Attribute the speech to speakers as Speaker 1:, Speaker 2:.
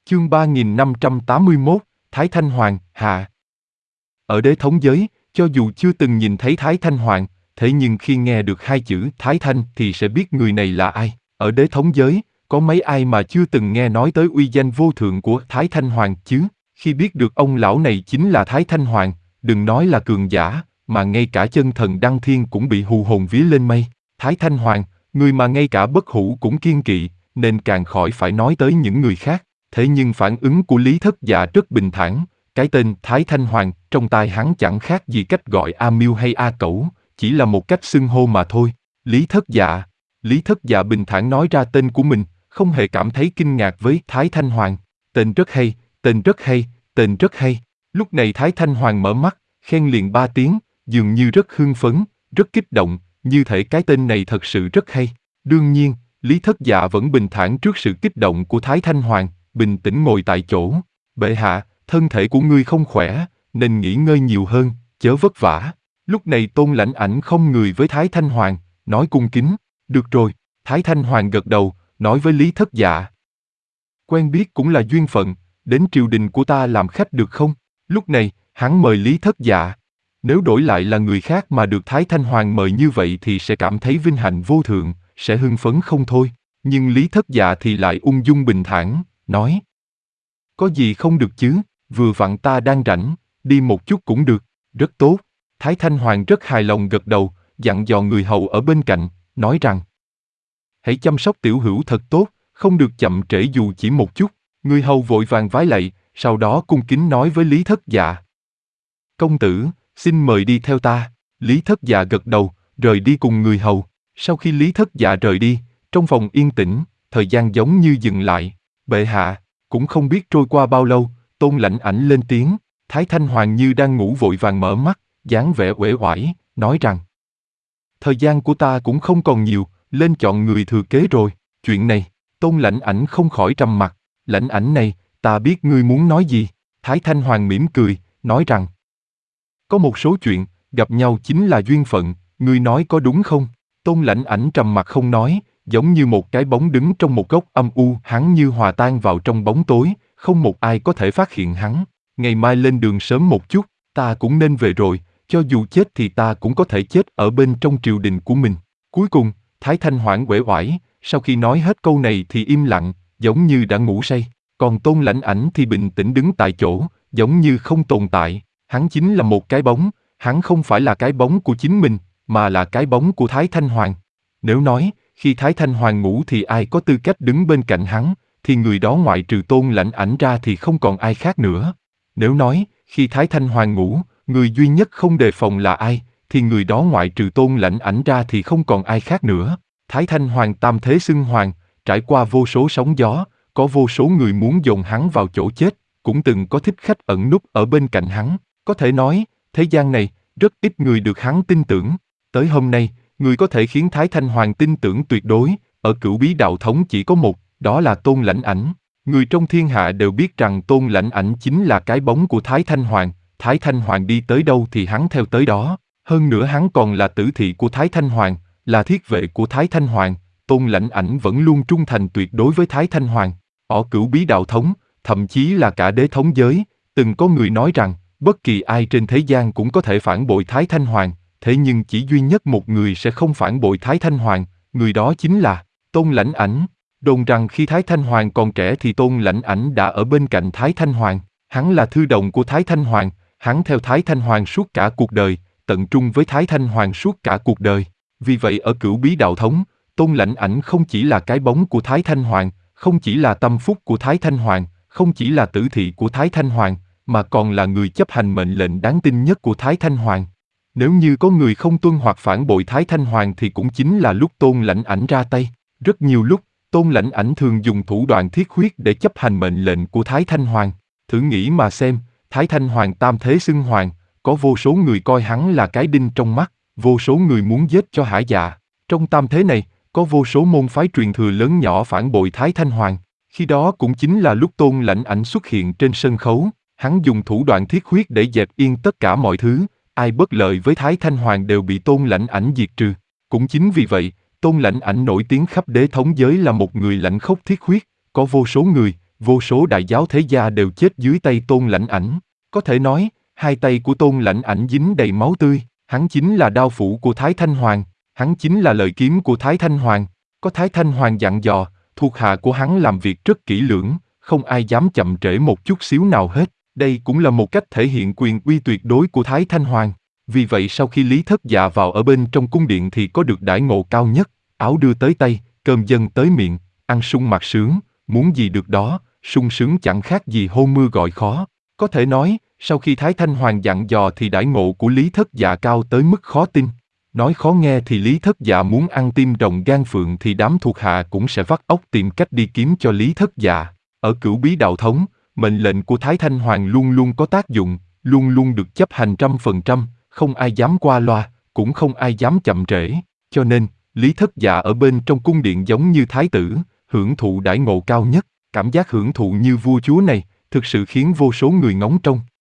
Speaker 1: Chương 3581, Thái Thanh Hoàng, hạ. Ở đế thống giới, cho dù chưa từng nhìn thấy Thái Thanh Hoàng, thế nhưng khi nghe được hai chữ Thái Thanh thì sẽ biết người này là ai. Ở đế thống giới, có mấy ai mà chưa từng nghe nói tới uy danh vô thượng của Thái Thanh Hoàng chứ? Khi biết được ông lão này chính là Thái Thanh Hoàng, đừng nói là cường giả, mà ngay cả chân thần Đăng Thiên cũng bị hù hồn vía lên mây. Thái Thanh Hoàng, người mà ngay cả bất hủ cũng kiêng kỵ, nên càng khỏi phải nói tới những người khác. Thế nhưng phản ứng của Lý Thất Dạ rất bình thản, cái tên Thái Thanh Hoàng trong tai hắn chẳng khác gì cách gọi A Miêu hay A Cẩu, chỉ là một cách xưng hô mà thôi. Lý Thất Dạ bình thản nói ra tên của mình, không hề cảm thấy kinh ngạc với Thái Thanh Hoàng. Tên rất hay, tên rất hay, tên rất hay. Lúc này Thái Thanh Hoàng mở mắt, khen liền 3 tiếng, dường như rất hưng phấn, rất kích động, như thể cái tên này thật sự rất hay. Đương nhiên, Lý Thất Dạ vẫn bình thản trước sự kích động của Thái Thanh Hoàng, bình tĩnh ngồi tại chỗ. Bệ hạ, thân thể của ngươi không khỏe, nên nghỉ ngơi nhiều hơn, chớ vất vả. Lúc này Tôn Lãnh Ảnh không người với Thái Thanh Hoàng, nói cung kính. Được rồi, Thái Thanh Hoàng gật đầu, nói với Lý Thất Dạ. Quen biết cũng là duyên phận, đến triều đình của ta làm khách được không? Lúc này, hắn mời Lý Thất Dạ. Nếu đổi lại là người khác mà được Thái Thanh Hoàng mời như vậy thì sẽ cảm thấy vinh hạnh vô thượng, sẽ hưng phấn không thôi. Nhưng Lý Thất Dạ thì lại ung dung bình thản, nói. Có gì không được chứ, vừa vặn ta đang rảnh, đi một chút cũng được, rất tốt. Thái Thanh Hoàng rất hài lòng gật đầu, dặn dò người hầu ở bên cạnh, nói rằng. Hãy chăm sóc tiểu hữu thật tốt, không được chậm trễ dù chỉ một chút. Người hầu vội vàng vái lạy, sau đó cung kính nói với Lý Thất Dạ. Công tử, xin mời đi theo ta. Lý Thất Dạ gật đầu, rời đi cùng người hầu. Sau khi Lý Thất Dạ rời đi, trong phòng yên tĩnh, thời gian giống như dừng lại. Bệ hạ, cũng không biết trôi qua bao lâu, Tôn Lãnh Ảnh lên tiếng. Thái Thanh Hoàng như đang ngủ vội vàng mở mắt, dáng vẻ uể oải, nói rằng. Thời gian của ta cũng không còn nhiều, lên chọn người thừa kế rồi. Chuyện này, Tôn Lãnh Ảnh không khỏi trầm mặc. Lãnh Ảnh này, ta biết ngươi muốn nói gì. Thái Thanh Hoàng mỉm cười, nói rằng. Có một số chuyện, gặp nhau chính là duyên phận, ngươi nói có đúng không? Tôn Lãnh Ảnh trầm mặc không nói, giống như một cái bóng đứng trong một góc âm u. Hắn như hòa tan vào trong bóng tối, không một ai có thể phát hiện hắn. Ngày mai lên đường sớm một chút, ta cũng nên về rồi, cho dù chết thì ta cũng có thể chết ở bên trong triều đình của mình. Cuối cùng, Thái Thanh Hoàng uể oải, sau khi nói hết câu này thì im lặng, giống như đã ngủ say. Còn Tôn Lãnh Ảnh thì bình tĩnh đứng tại chỗ, giống như không tồn tại. Hắn chính là một cái bóng, hắn không phải là cái bóng của chính mình, mà là cái bóng của Thái Thanh Hoàng. Nếu nói, khi Thái Thanh Hoàng ngủ thì ai có tư cách đứng bên cạnh hắn, thì người đó ngoại trừ Tôn Lãnh Ảnh ra thì không còn ai khác nữa. Nếu nói, khi Thái Thanh Hoàng ngủ, người duy nhất không đề phòng là ai, thì người đó ngoại trừ Tôn Lãnh Ảnh ra thì không còn ai khác nữa. Thái Thanh Hoàng tam thế xưng hoàng, trải qua vô số sóng gió, có vô số người muốn dồn hắn vào chỗ chết, cũng từng có thích khách ẩn núp ở bên cạnh hắn. Có thể nói, thế gian này, rất ít người được hắn tin tưởng. Tới hôm nay, người có thể khiến Thái Thanh Hoàng tin tưởng tuyệt đối, ở Cửu Bí Đạo Thống chỉ có một, đó là Tôn Lãnh Ảnh. Người trong thiên hạ đều biết rằng Tôn Lãnh Ảnh chính là cái bóng của Thái Thanh Hoàng. Thái Thanh Hoàng đi tới đâu thì hắn theo tới đó. Hơn nữa hắn còn là tử thị của Thái Thanh Hoàng, là thiết vệ của Thái Thanh Hoàng. Tôn Lãnh Ảnh vẫn luôn trung thành tuyệt đối với Thái Thanh Hoàng. Ở Cửu Bí Đạo Thống, thậm chí là cả đế thống giới, từng có người nói rằng, bất kỳ ai trên thế gian cũng có thể phản bội Thái Thanh Hoàng, thế nhưng chỉ duy nhất một người sẽ không phản bội Thái Thanh Hoàng, người đó chính là Tôn Lãnh Ảnh. Đồn rằng khi Thái Thanh Hoàng còn trẻ thì Tôn Lãnh Ảnh đã ở bên cạnh Thái Thanh Hoàng. Hắn là thư đồng của Thái Thanh Hoàng, hắn theo Thái Thanh Hoàng suốt cả cuộc đời, tận trung với Thái Thanh Hoàng suốt cả cuộc đời. Vì vậy ở Cửu Bí Đạo Thống, Tôn Lãnh Ảnh không chỉ là cái bóng của Thái Thanh Hoàng, không chỉ là tâm phúc của Thái Thanh Hoàng, không chỉ là tử thị của Thái Thanh Hoàng, mà còn là người chấp hành mệnh lệnh đáng tin nhất của Thái Thanh Hoàng. Nếu như có người không tuân hoặc phản bội Thái Thanh Hoàng thì cũng chính là lúc Tôn Lãnh Ảnh ra tay. Rất nhiều lúc, Tôn Lãnh Ảnh thường dùng thủ đoạn thiết huyết để chấp hành mệnh lệnh của Thái Thanh Hoàng. Thử nghĩ mà xem, Thái Thanh Hoàng tam thế xưng hoàng, có vô số người coi hắn là cái đinh trong mắt, vô số người muốn giết cho hả dạ. Trong tam thế này, có vô số môn phái truyền thừa lớn nhỏ phản bội Thái Thanh Hoàng. Khi đó cũng chính là lúc Tôn Lãnh Ảnh xuất hiện trên sân khấu, hắn dùng thủ đoạn thiết huyết để dẹp yên tất cả mọi thứ, ai bất lợi với Thái Thanh Hoàng đều bị Tôn Lãnh Ảnh diệt trừ. Cũng chính vì vậy, Tôn Lãnh Ảnh nổi tiếng khắp đế thống giới là một người lãnh khốc thiết huyết, có vô số người, vô số đại giáo thế gia đều chết dưới tay Tôn Lãnh Ảnh. Có thể nói, hai tay của Tôn Lãnh Ảnh dính đầy máu tươi, hắn chính là đao phủ của Thái Thanh Hoàng, hắn chính là lợi kiếm của Thái Thanh Hoàng. Có Thái Thanh Hoàng dặn dò, thuộc hạ của hắn làm việc rất kỹ lưỡng, không ai dám chậm trễ một chút xíu nào hết. Đây cũng là một cách thể hiện quyền uy tuyệt đối của Thái Thanh Hoàng. Vì vậy sau khi Lý Thất Dạ vào ở bên trong cung điện thì có được đãi ngộ cao nhất, áo đưa tới tay, cơm dâng tới miệng, ăn sung mặc sướng, muốn gì được đó, sung sướng chẳng khác gì hôn mưa gọi khó. Có thể nói, sau khi Thái Thanh Hoàng dặn dò thì đãi ngộ của Lý Thất Dạ cao tới mức khó tin. Nói khó nghe thì Lý Thất Dạ muốn ăn tim rồng gan phượng thì đám thuộc hạ cũng sẽ vắt óc tìm cách đi kiếm cho Lý Thất Dạ. Ở Cửu Bí Đạo Thống, mệnh lệnh của Thái Thanh Hoàng luôn luôn có tác dụng, luôn luôn được chấp hành 100%, không ai dám qua loa, cũng không ai dám chậm trễ. Cho nên, Lý Thất Dạ ở bên trong cung điện giống như thái tử, hưởng thụ đãi ngộ cao nhất. Cảm giác hưởng thụ như vua chúa này, thực sự khiến vô số người ngóng trông.